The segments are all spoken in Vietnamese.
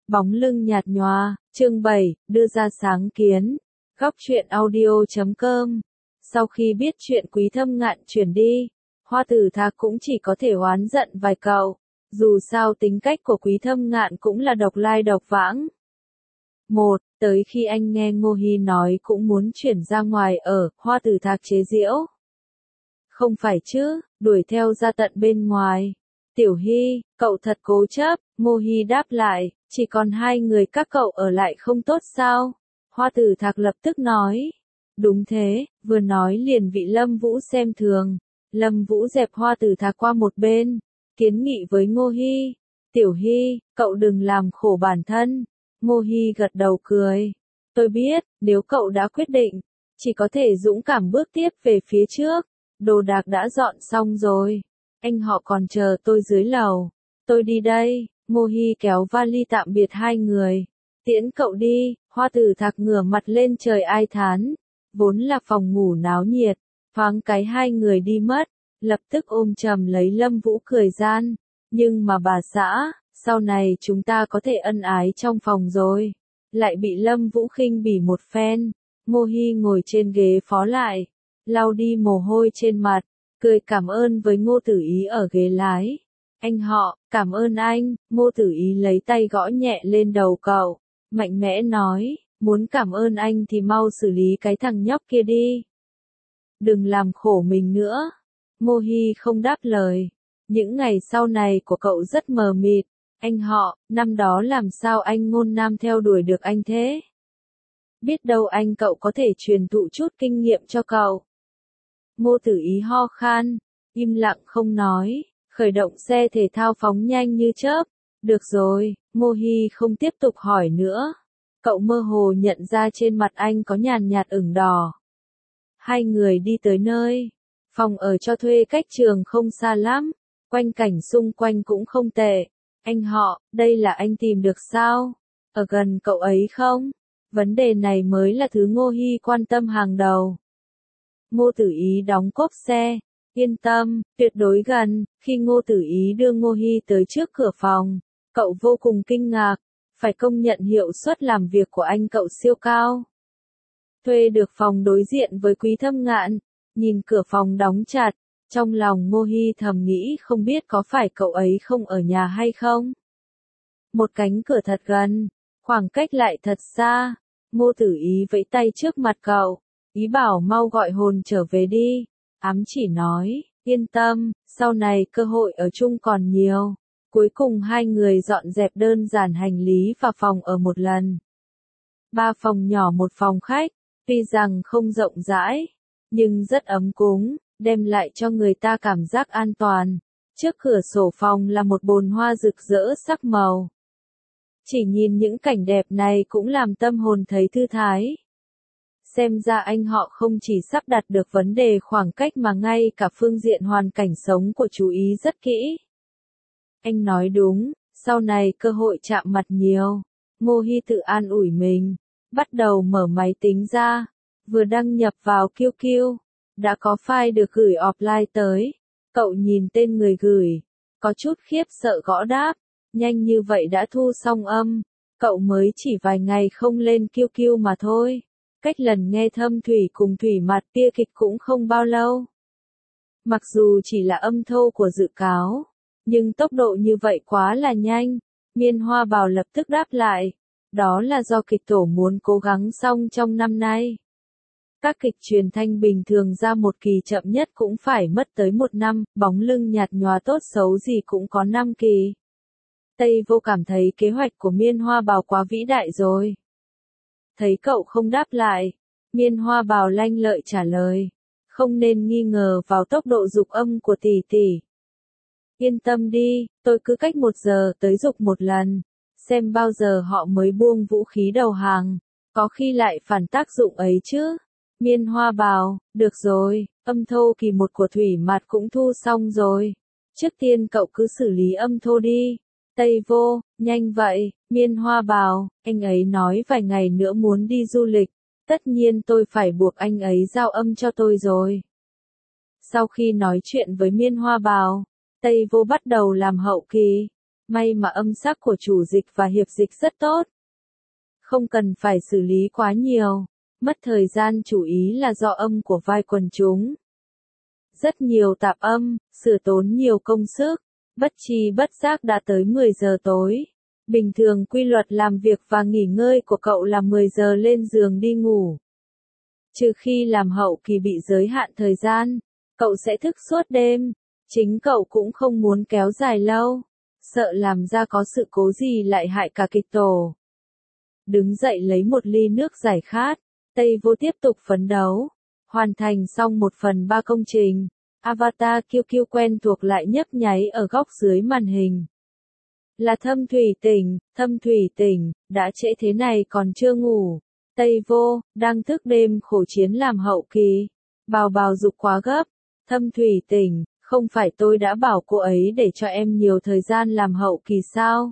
Bóng lưng nhạt nhòa, chương 7, đưa ra sáng kiến. Góc truyện audio.com. Sau khi biết chuyện Quý Thâm Ngạn chuyển đi, Hoa Tử Thạc cũng chỉ có thể oán giận vài câu. Dù sao tính cách của Quý Thâm Ngạn cũng là độc lai độc vãng. Tới khi anh nghe Ngô Hi nói cũng muốn chuyển ra ngoài ở, Hoa Tử Thạc chế giễu. Không phải chứ, đuổi theo ra tận bên ngoài. Tiểu Hi, cậu thật cố chấp, Ngô Hi đáp lại, chỉ còn hai người các cậu ở lại không tốt sao? Hoa Tử Thạc lập tức nói. Đúng thế, vừa nói liền bị Lâm Vũ xem thường. Lâm Vũ dẹp Hoa Tử Thạc qua một bên, kiến nghị với Ngô Hi. Tiểu Hi, cậu đừng làm khổ bản thân. Ngô Hi gật đầu cười. Tôi biết, nếu cậu đã quyết định, chỉ có thể dũng cảm bước tiếp về phía trước. Đồ đạc đã dọn xong rồi. Anh họ còn chờ tôi dưới lầu. Tôi đi đây. Ngô Hi kéo vali tạm biệt hai người. Tiễn cậu đi. Hoa Tử Thạc ngửa mặt lên trời ai thán. Vốn là phòng ngủ náo nhiệt. Thoáng cái hai người đi mất. Lập tức ôm chầm lấy Lâm Vũ cười gian. Nhưng mà bà xã, sau này chúng ta có thể ân ái trong phòng rồi. Lại bị Lâm Vũ khinh bỉ một phen. Ngô Hi ngồi trên ghế phó lại, lau đi mồ hôi trên mặt, cười cảm ơn với Ngô Tử Ý ở ghế lái. Anh họ, cảm ơn anh. Ngô Tử Ý lấy tay gõ nhẹ lên đầu cậu, mạnh mẽ nói, muốn cảm ơn anh thì mau xử lý cái thằng nhóc kia đi. Đừng làm khổ mình nữa. Ngô Hi không đáp lời. Những ngày sau này của cậu rất mờ mịt. Anh họ, năm đó làm sao anh Ngôn Nam theo đuổi được anh thế? Biết đâu anh cậu có thể truyền thụ chút kinh nghiệm cho cậu. Ngô Tử Ý ho khan, im lặng không nói, khởi động xe thể thao phóng nhanh như chớp. Được rồi, Ngô Hi không tiếp tục hỏi nữa. Cậu mơ hồ nhận ra trên mặt anh có nhàn nhạt ửng đỏ. Hai người đi tới nơi. Phòng ở cho thuê cách trường không xa lắm. Quanh cảnh xung quanh cũng không tệ. Anh họ, đây là anh tìm được sao? Ở gần cậu ấy không? Vấn đề này mới là thứ Ngô Hi quan tâm hàng đầu. Ngô Tử Ý đóng cốp xe. Yên tâm, tuyệt đối gần. Khi Ngô Tử Ý đưa Ngô Hi tới trước cửa phòng, cậu vô cùng kinh ngạc. Phải công nhận hiệu suất làm việc của anh cậu siêu cao. Thuê được phòng đối diện với Quý Thâm Ngạn. Nhìn cửa phòng đóng chặt, trong lòng Ngô Hi thầm nghĩ không biết có phải cậu ấy không ở nhà hay không. Một cánh cửa thật gần, khoảng cách lại thật xa. Ngô Tử Ý vẫy tay trước mặt cậu, ý bảo mau gọi hồn trở về đi. Ám chỉ nói, yên tâm, sau này cơ hội ở chung còn nhiều. Cuối cùng hai người dọn dẹp đơn giản hành lý và phòng ở một lần. 3 phòng nhỏ một phòng khách, tuy rằng không rộng rãi, nhưng rất ấm cúng, đem lại cho người ta cảm giác an toàn. Trước cửa sổ phòng là một bồn hoa rực rỡ sắc màu. Chỉ nhìn những cảnh đẹp này cũng làm tâm hồn thấy thư thái. Xem ra anh họ không chỉ sắp đặt được vấn đề khoảng cách mà ngay cả phương diện hoàn cảnh sống của chú ý rất kỹ. Anh nói đúng, sau này cơ hội chạm mặt nhiều. Ngô Hi tự an ủi mình, bắt đầu mở máy tính ra, vừa đăng nhập vào QQ, đã có file được gửi offline tới. Cậu nhìn tên người gửi, có chút khiếp sợ gõ đáp, nhanh như vậy đã thu xong âm, cậu mới chỉ vài ngày không lên QQ mà thôi. Cách lần nghe Thâm Thủy cùng Thủy Mạt bia kịch cũng không bao lâu. Mặc dù chỉ là âm thô của dự cáo, nhưng tốc độ như vậy quá là nhanh. Miên Hoa Bảo lập tức đáp lại, đó là do kịch tổ muốn cố gắng xong trong năm nay. Các kịch truyền thanh bình thường ra một kỳ chậm nhất cũng phải mất tới 1 năm, bóng lưng nhạt nhòa tốt xấu gì cũng có 5 kỳ. Tây Vô cảm thấy kế hoạch của Miên Hoa Bảo quá vĩ đại rồi. Thấy cậu không đáp lại, Miên Hoa Bảo lanh lợi trả lời, không nên nghi ngờ vào tốc độ dục âm của tỷ tỷ. Yên tâm đi, tôi cứ cách 1 giờ tới dục một lần, xem bao giờ họ mới buông vũ khí đầu hàng, có khi lại phản tác dụng ấy chứ. Miên Hoa Bảo, được rồi, âm thô kỳ 1 của Thủy Mạt cũng thu xong rồi. Trước tiên cậu cứ xử lý âm thô đi. Tây Vô, nhanh vậy. Miên Hoa Bảo, anh ấy nói vài ngày nữa muốn đi du lịch, tất nhiên tôi phải buộc anh ấy giao âm cho tôi rồi. Sau khi nói chuyện với Miên Hoa Bảo, Tây Vô bắt đầu làm hậu kỳ. May mà âm sắc của chủ dịch và hiệp dịch rất tốt. Không cần phải xử lý quá nhiều. Mất thời gian chủ ý là do âm của vai quần chúng. Rất nhiều tạp âm, sửa tốn nhiều công sức. Bất tri bất giác đã tới 10 giờ tối. Bình thường quy luật làm việc và nghỉ ngơi của cậu là 10 giờ lên giường đi ngủ. Trừ khi làm hậu kỳ bị giới hạn thời gian, cậu sẽ thức suốt đêm. Chính cậu cũng không muốn kéo dài lâu, sợ làm ra có sự cố gì lại hại cả kịch tổ. Đứng dậy lấy một ly nước giải khát, Tây Vô tiếp tục phấn đấu. Hoàn thành xong 1/3 công trình, avatar QQ quen thuộc lại nhấp nháy ở góc dưới màn hình. Là Thâm Thủy Tỉnh, đã trễ thế này còn chưa ngủ. Tây Vô, đang thức đêm khổ chiến làm hậu kỳ. Bào giục quá gấp. Thâm Thủy Tỉnh, không phải tôi đã bảo cô ấy để cho em nhiều thời gian làm hậu kỳ sao?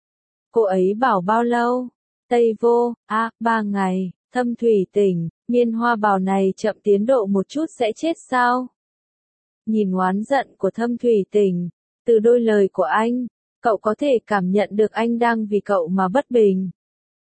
Cô ấy bảo bao lâu? Tây Vô, 3 ngày. Thâm Thủy Tỉnh, Miên Hoa bảo này chậm tiến độ một chút sẽ chết sao? Nhìn oán giận của Thâm Thủy Tỉnh, từ đôi lời của anh, cậu có thể cảm nhận được anh đang vì cậu mà bất bình.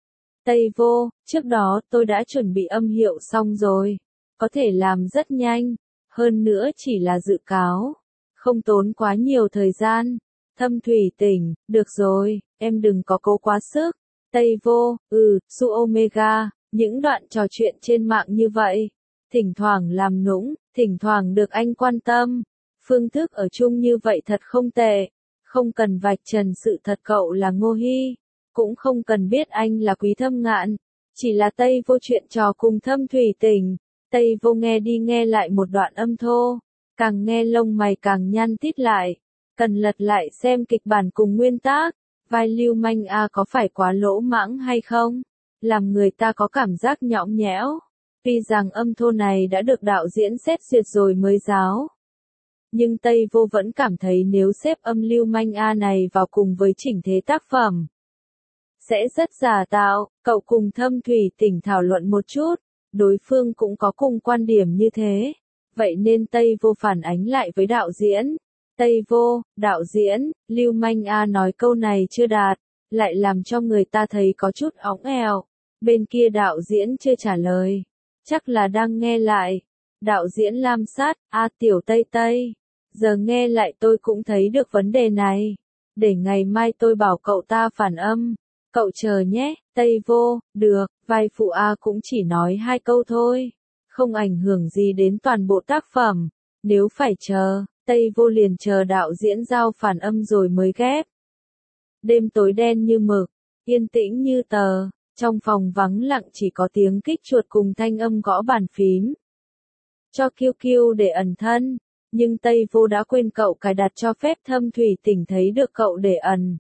Tây Vô, trước đó tôi đã chuẩn bị âm hiệu xong rồi, có thể làm rất nhanh, hơn nữa chỉ là dự cáo, không tốn quá nhiều thời gian. Thâm Thủy Tỉnh, được rồi, em đừng có cố quá sức. Tây Vô, Su Omega, những đoạn trò chuyện trên mạng như vậy, thỉnh thoảng làm nũng, thỉnh thoảng được anh quan tâm, phương thức ở chung như vậy thật không tệ, không cần vạch trần sự thật cậu là Ngô Hy, cũng không cần biết anh là Quý Thâm Ngạn, chỉ là Tây Vô chuyện trò cùng Thâm Thủy Tỉnh. Tây Vô nghe đi nghe lại một đoạn âm thô, càng nghe lông mày càng nhăn tít lại, cần lật lại xem kịch bản cùng nguyên tác, vai Lưu Manh A có phải quá lỗ mãng hay không, làm người ta có cảm giác nhõng nhẽo. Tuy rằng âm thô này đã được đạo diễn xét duyệt rồi mới giáo, nhưng Tây Vô vẫn cảm thấy nếu xếp âm Lưu Manh A này vào cùng với chỉnh thế tác phẩm, sẽ rất giả tạo. Cậu cùng Thâm Thủy Tỉnh thảo luận một chút, đối phương cũng có cùng quan điểm như thế, vậy nên Tây Vô phản ánh lại với đạo diễn. Tây Vô, đạo diễn, Lưu Manh A nói câu này chưa đạt, lại làm cho người ta thấy có chút óng eo. Bên kia đạo diễn chưa trả lời, chắc là đang nghe lại. Đạo diễn Lam Sát, Tiểu Tây Tây, giờ nghe lại tôi cũng thấy được vấn đề này. Để ngày mai tôi bảo cậu ta phản âm, cậu chờ nhé. Tây Vô, được, vai phụ A cũng chỉ nói 2 câu thôi, không ảnh hưởng gì đến toàn bộ tác phẩm. Nếu phải chờ, Tây Vô liền chờ đạo diễn giao phản âm rồi mới ghép. Đêm tối đen như mực, yên tĩnh như tờ, trong phòng vắng lặng chỉ có tiếng kích chuột cùng thanh âm gõ bàn phím. Cho QQ để ẩn thân, nhưng Tây Vô đã quên cậu cài đặt cho phép Thâm Thủy Tỉnh thấy được cậu để ẩn.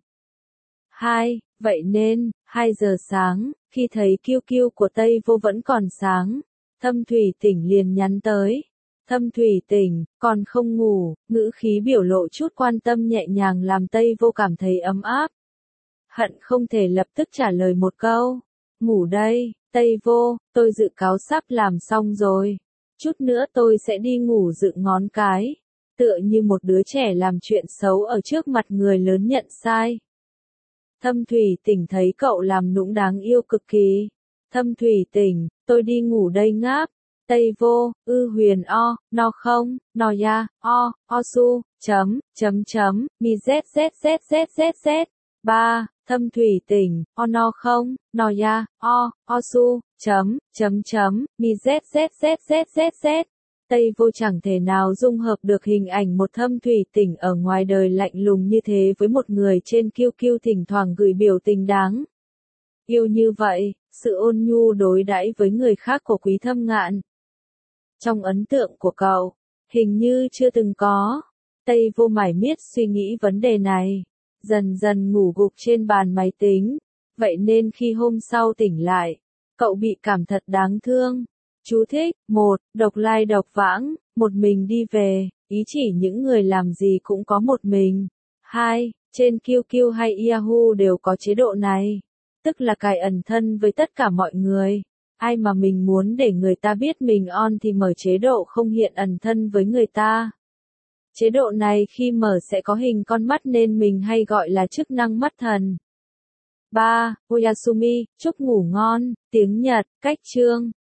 Vậy nên, 2 giờ sáng, khi thấy QQ của Tây Vô vẫn còn sáng, Thâm Thủy Tỉnh liền nhắn tới. Thâm Thủy Tỉnh, còn không ngủ, ngữ khí biểu lộ chút quan tâm nhẹ nhàng làm Tây Vô cảm thấy ấm áp. Hận không thể lập tức trả lời một câu. Ngủ đây, Tây Vô, tôi dự cáo sắp làm xong rồi. Chút nữa tôi sẽ đi ngủ dựng ngón cái. Tựa như một đứa trẻ làm chuyện xấu ở trước mặt người lớn nhận sai. Thâm Thủy Tỉnh thấy cậu làm nũng đáng yêu cực kỳ. Thâm Thủy Tỉnh, tôi đi ngủ đây ngáp. Tây Vô, huyền o, no không, no ya, o su, mi z. 3. Thâm Thủy Tỉnh, no không, no ya, o su, mi z. Tây Vô chẳng thể nào dung hợp được hình ảnh một Thâm Thủy Tỉnh ở ngoài đời lạnh lùng như thế với một người trên QQ thỉnh thoảng gửi biểu tình đáng yêu như vậy, sự ôn nhu đối đãi với người khác của Quý Thâm Ngạn. Trong ấn tượng của cậu, hình như chưa từng có. Tây Vô mải miết suy nghĩ vấn đề này, dần dần ngủ gục trên bàn máy tính, vậy nên khi hôm sau tỉnh lại, cậu bị cảm thật đáng thương. Chú thích, 1. Độc lai độc vãng, một mình đi về, ý chỉ những người làm gì cũng có một mình. 2. Trên QQ hay Yahoo đều có chế độ này, tức là cài ẩn thân với tất cả mọi người. Ai mà mình muốn để người ta biết mình on thì mở chế độ không hiện ẩn thân với người ta. Chế độ này khi mở sẽ có hình con mắt nên mình hay gọi là chức năng mắt thần. 3. Oyasumi, chúc ngủ ngon, tiếng Nhật, cách chương.